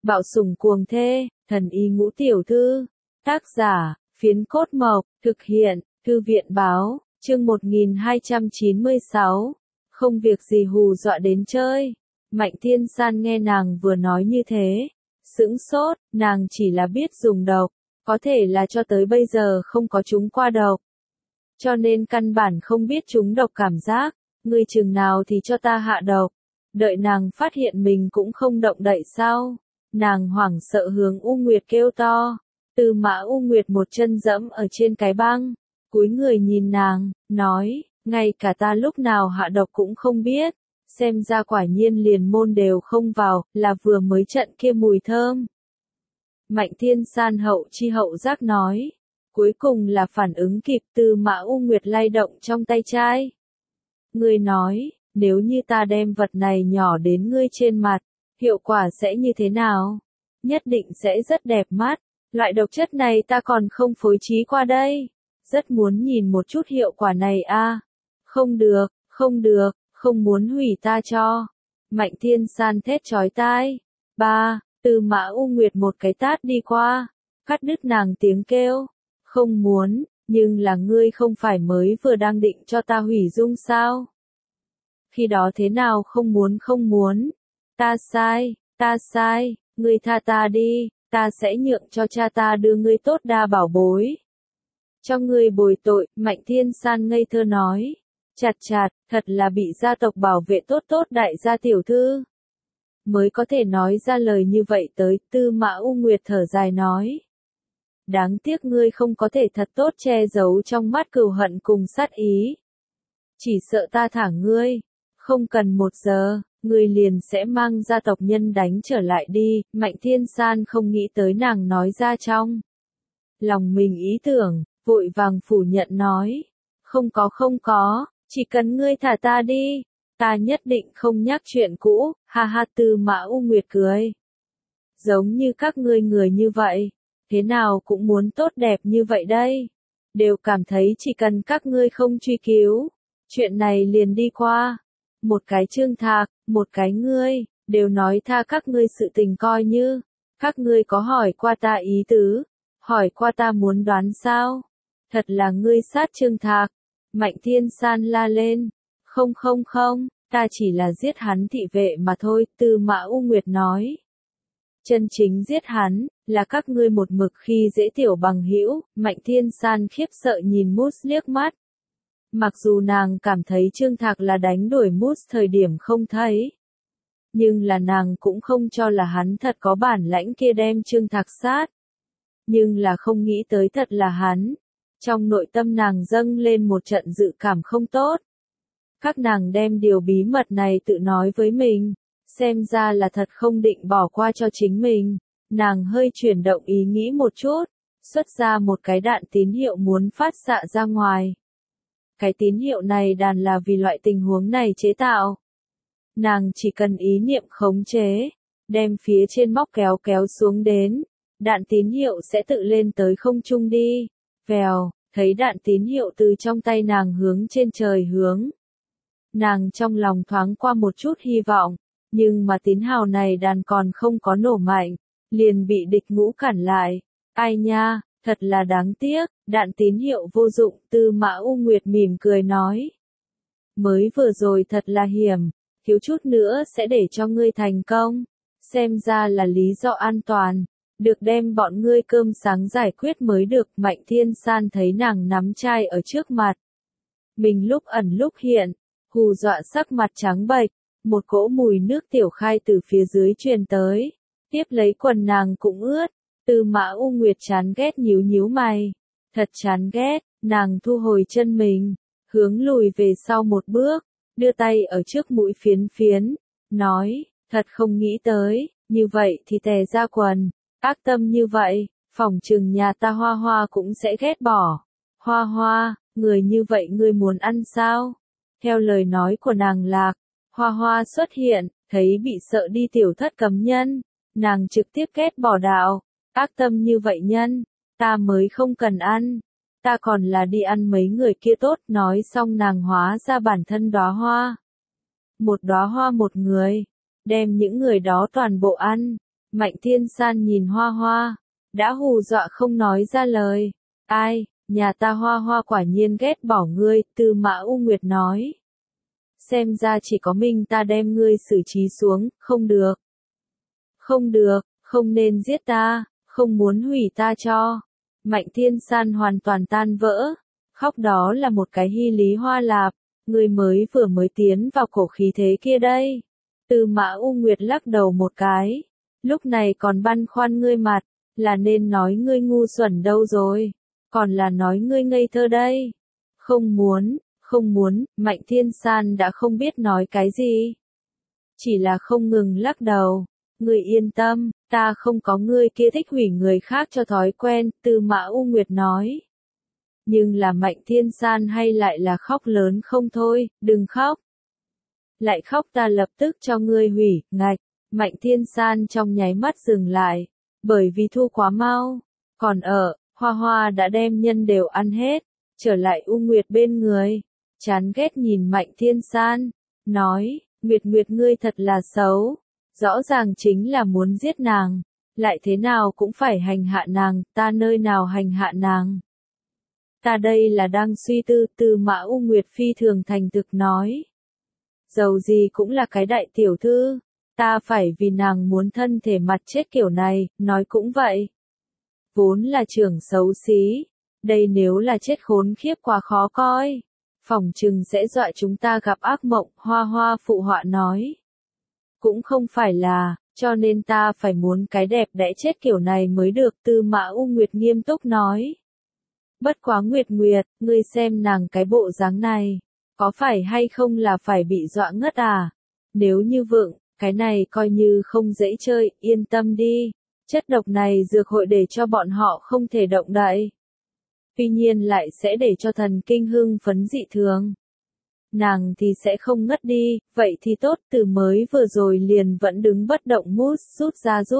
Bạo sủng cuồng thê, thần y ngũ tiểu thư. Tác giả, Phiến Cốt Mộc, thực hiện, Thư viện Báo, chương 1296. Không việc gì hù dọa đến chơi. Mạnh Thiên San nghe nàng vừa nói như thế, sững sốt, nàng chỉ là biết dùng độc, có thể là cho tới bây giờ không có trúng qua độc. Cho nên căn bản không biết trúng độc cảm giác, ngươi chừng nào thì cho ta hạ độc. Đợi nàng phát hiện mình cũng không động đậy sao. Nàng hoảng sợ hướng U Nguyệt kêu to. Tư Mã U Nguyệt một chân dẫm ở trên cái băng, cúi người nhìn nàng, nói, ngay cả ta lúc nào hạ độc cũng không biết. Xem ra quả nhiên liền môn đều không vào, là vừa mới trận kia mùi thơm. Mạnh Thiên San hậu chi hậu giác nói. Cuối cùng là phản ứng kịp. Tư Mã U Nguyệt lay động trong tay trai. Ngươi nói, nếu như ta đem vật này nhỏ đến ngươi trên mặt, hiệu quả sẽ như thế nào? Nhất định sẽ rất đẹp mắt. Loại độc chất này ta còn không phối trí qua đây. Rất muốn nhìn một chút hiệu quả này a. Không được, không được, không muốn hủy ta cho. Mạnh Thiên San thét chói tai. Ba, Tư Mã U Nguyệt một cái tát đi qua, cắt đứt nàng tiếng kêu. Không muốn, nhưng là ngươi không phải mới vừa đang định cho ta hủy dung sao? Khi đó thế nào không muốn. Ta sai, ngươi tha ta đi, ta sẽ nhượng cho cha ta đưa ngươi tốt đa bảo bối. Cho ngươi bồi tội, Mạnh Thiên San ngây thơ nói. Chặt, thật là bị gia tộc bảo vệ tốt đại gia tiểu thư. Mới có thể nói ra lời như vậy tới. Tư Mã U Nguyệt thở dài nói. Đáng tiếc ngươi không có thể thật tốt che giấu trong mắt cừu hận cùng sát ý. Chỉ sợ ta thả ngươi, không cần 1 giờ, ngươi liền sẽ mang gia tộc nhân đánh trở lại đi. Mạnh Thiên San không nghĩ tới nàng nói ra trong lòng mình ý tưởng, vội vàng phủ nhận nói. Không có, chỉ cần ngươi thả ta đi, ta nhất định không nhắc chuyện cũ. Ha ha. Tư Mã U Nguyệt cười. Giống như các ngươi người như vậy, thế nào cũng muốn tốt đẹp như vậy đây. Đều cảm thấy chỉ cần các ngươi không truy cứu, chuyện này liền đi qua. Một cái Trương Thạc, một cái ngươi, đều nói tha các ngươi sự tình coi như. Các ngươi có hỏi qua ta ý tứ, hỏi qua ta muốn đoán sao? Thật là ngươi sát Trương Thạc. Mạnh Thiên San la lên. Không, ta chỉ là giết hắn thị vệ mà thôi. Tư Mã U Nguyệt nói. Chân chính giết hắn, là các ngươi một mực khi dễ tiểu bằng hữu. Mạnh Thiên San khiếp sợ nhìn Mút liếc mắt. Mặc dù nàng cảm thấy Trương Thạc là đánh đuổi Mút thời điểm không thấy, nhưng là nàng cũng không cho là hắn thật có bản lãnh kia đem Trương Thạc sát. Nhưng là không nghĩ tới thật là hắn. Trong nội tâm nàng dâng lên một trận dự cảm không tốt. Các nàng đem điều bí mật này tự nói với mình, xem ra là thật không định bỏ qua cho chính mình. Nàng hơi chuyển động ý nghĩ một chút, xuất ra một cái đạn tín hiệu muốn phát xạ ra ngoài. Cái tín hiệu này đàn là vì loại tình huống này chế tạo. Nàng chỉ cần ý niệm khống chế, đem phía trên móc kéo xuống đến, đạn tín hiệu sẽ tự lên tới không trung đi. Vèo, thấy đạn tín hiệu từ trong tay nàng hướng trên trời hướng. Nàng trong lòng thoáng qua một chút hy vọng, nhưng mà tín hào này đàn còn không có nổ mạnh, liền bị địch ngũ cản lại. Ai nha, thật là đáng tiếc, đạn tín hiệu vô dụng. Tư Mã U Nguyệt mỉm cười nói. Mới vừa rồi thật là hiểm, thiếu chút nữa sẽ để cho ngươi thành công. Xem ra là lý do an toàn, được đem bọn ngươi cơm sáng giải quyết mới được. Mạnh Thiên San thấy nàng nắm chai ở trước mặt. Mình lúc ẩn lúc hiện, hù dọa sắc mặt trắng bệch, một cỗ mùi nước tiểu khai từ phía dưới truyền tới. Tiếp lấy quần nàng cũng ướt. Tư Mã U Nguyệt chán ghét nhíu mày. Thật chán ghét, nàng thu hồi chân mình, hướng lùi về sau một bước, đưa tay ở trước mũi phiến, nói, thật không nghĩ tới, như vậy thì tè ra quần, ác tâm như vậy, phỏng chừng nhà ta Hoa Hoa cũng sẽ ghét bỏ. Hoa Hoa, người như vậy ngươi muốn ăn sao? Theo lời nói của nàng Lạc, Hoa Hoa xuất hiện, thấy bị sợ đi tiểu thất cấm nhân, nàng trực tiếp ghét bỏ đạo. Ác tâm như vậy nhân, ta mới không cần ăn, ta còn là đi ăn mấy người kia tốt. Nói xong nàng hóa ra bản thân đóa hoa. Một đóa hoa một người, đem những người đó toàn bộ ăn. Mạnh Thiên San nhìn Hoa Hoa, đã hù dọa không nói ra lời. Ai, nhà ta Hoa Hoa quả nhiên ghét bỏ ngươi, Tư Mã U Nguyệt nói. Xem ra chỉ có mình ta đem ngươi xử trí xuống, không được. Không được, không nên giết ta, không muốn hủy ta cho. Mạnh Thiên San hoàn toàn tan vỡ, khóc đó là một cái hy lý hoa lạp, ngươi vừa mới tiến vào cổ khí thế kia đây. Tư Mã U Nguyệt lắc đầu một cái, lúc này còn băn khoăn ngươi mặt, là nên nói ngươi ngu xuẩn đâu rồi, còn là nói ngươi ngây thơ đây. Không muốn, Mạnh Thiên San đã không biết nói cái gì. Chỉ là không ngừng lắc đầu. Ngươi yên tâm, ta không có ngươi kia thích hủy người khác cho thói quen, Tư Mã U Nguyệt nói. Nhưng là Mạnh Thiên San hay lại là khóc lớn không thôi, đừng khóc. Lại khóc ta lập tức cho ngươi hủy, ngạch. Mạnh Thiên San trong nháy mắt dừng lại, bởi vì thu quá mau. Còn Hoa Hoa đã đem nhân đều ăn hết, trở lại U Nguyệt bên người. Chán ghét nhìn Mạnh Thiên San, nói, Nguyệt ngươi thật là xấu. Rõ ràng chính là muốn giết nàng, lại thế nào cũng phải hành hạ nàng, ta nơi nào hành hạ nàng. Ta đây là đang suy tư, Tư Mã U Nguyệt phi thường thành thực nói. Dầu gì cũng là cái đại tiểu thư, ta phải vì nàng muốn thân thể mặt chết kiểu này, nói cũng vậy. Vốn là trưởng xấu xí, đây nếu là chết khốn khiếp quá khó coi, phỏng chừng sẽ dọa chúng ta gặp ác mộng, Hoa Hoa phụ họa nói. Cũng không phải là, cho nên ta phải muốn cái đẹp đẽ chết kiểu này mới được, Tư Mã U Nguyệt nghiêm túc nói. Bất quá Nguyệt, ngươi xem nàng cái bộ dáng này, có phải hay không là phải bị dọa ngất à? Nếu như vượng, cái này coi như không dễ chơi, yên tâm đi, chất độc này dược hội để cho bọn họ không thể động đậy. Tuy nhiên lại sẽ để cho thần kinh hưng phấn dị thường. Nàng thì sẽ không ngất đi, vậy thì tốt, từ mới vừa rồi liền vẫn đứng bất động mút rút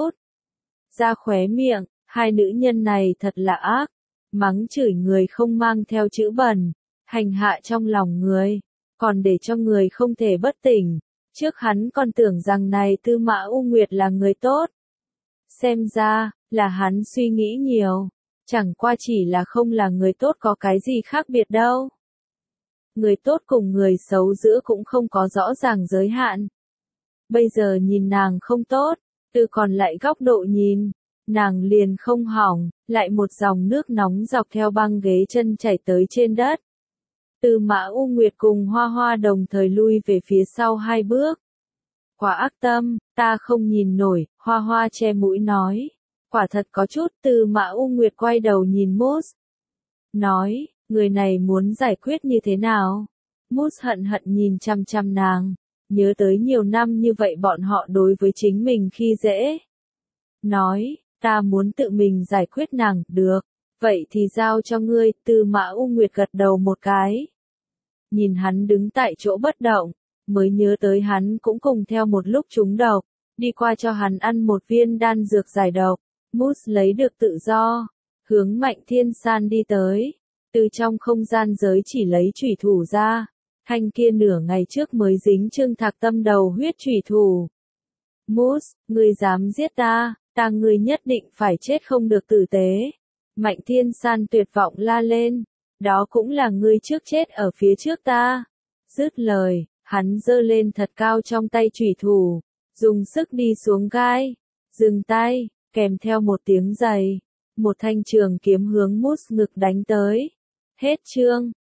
ra khóe miệng, hai nữ nhân này thật là ác, mắng chửi người không mang theo chữ bẩn, hành hạ trong lòng người, còn để cho người không thể bất tỉnh, trước hắn còn tưởng rằng này Tư Mã U Nguyệt là người tốt. Xem ra, là hắn suy nghĩ nhiều, chẳng qua chỉ là không là người tốt có cái gì khác biệt đâu. Người tốt cùng người xấu giữa cũng không có rõ ràng giới hạn. Bây giờ nhìn nàng không tốt, từ còn lại góc độ nhìn, nàng liền không hỏng, lại một dòng nước nóng dọc theo băng ghế chân chảy tới trên đất. Tư Mã U Nguyệt cùng Hoa Hoa đồng thời lui về phía sau 2 bước. Quá ác tâm, ta không nhìn nổi, Hoa Hoa che mũi nói. Quả thật có chút, Tư Mã U Nguyệt quay đầu nhìn Mousse. Nói, người này muốn giải quyết như thế nào? Mousse hận nhìn chăm chăm nàng, nhớ tới nhiều năm như vậy bọn họ đối với chính mình khi dễ. Nói, ta muốn tự mình giải quyết nàng, được, vậy thì giao cho ngươi, Tư Mã U Nguyệt gật đầu một cái. Nhìn hắn đứng tại chỗ bất động, mới nhớ tới hắn cũng cùng theo một lúc trúng độc, đi qua cho hắn ăn một viên đan dược giải độc, Mousse lấy được tự do, hướng Mạnh Thiên San đi tới, từ trong không gian giới chỉ lấy chủy thủ ra, thanh kia nửa ngày trước mới dính Trương Thạc Tâm đầu huyết chủy thủ. Mousse, ngươi dám giết ta, ngươi nhất định phải chết không được tử tế. Mạnh Thiên San tuyệt vọng la lên, đó cũng là ngươi trước chết ở phía trước ta. Dứt lời, hắn giơ lên thật cao trong tay chủy thủ, dùng sức đi xuống gai, dừng tay, kèm theo một tiếng giày, một thanh trường kiếm hướng Mousse ngực đánh tới. Hết chương.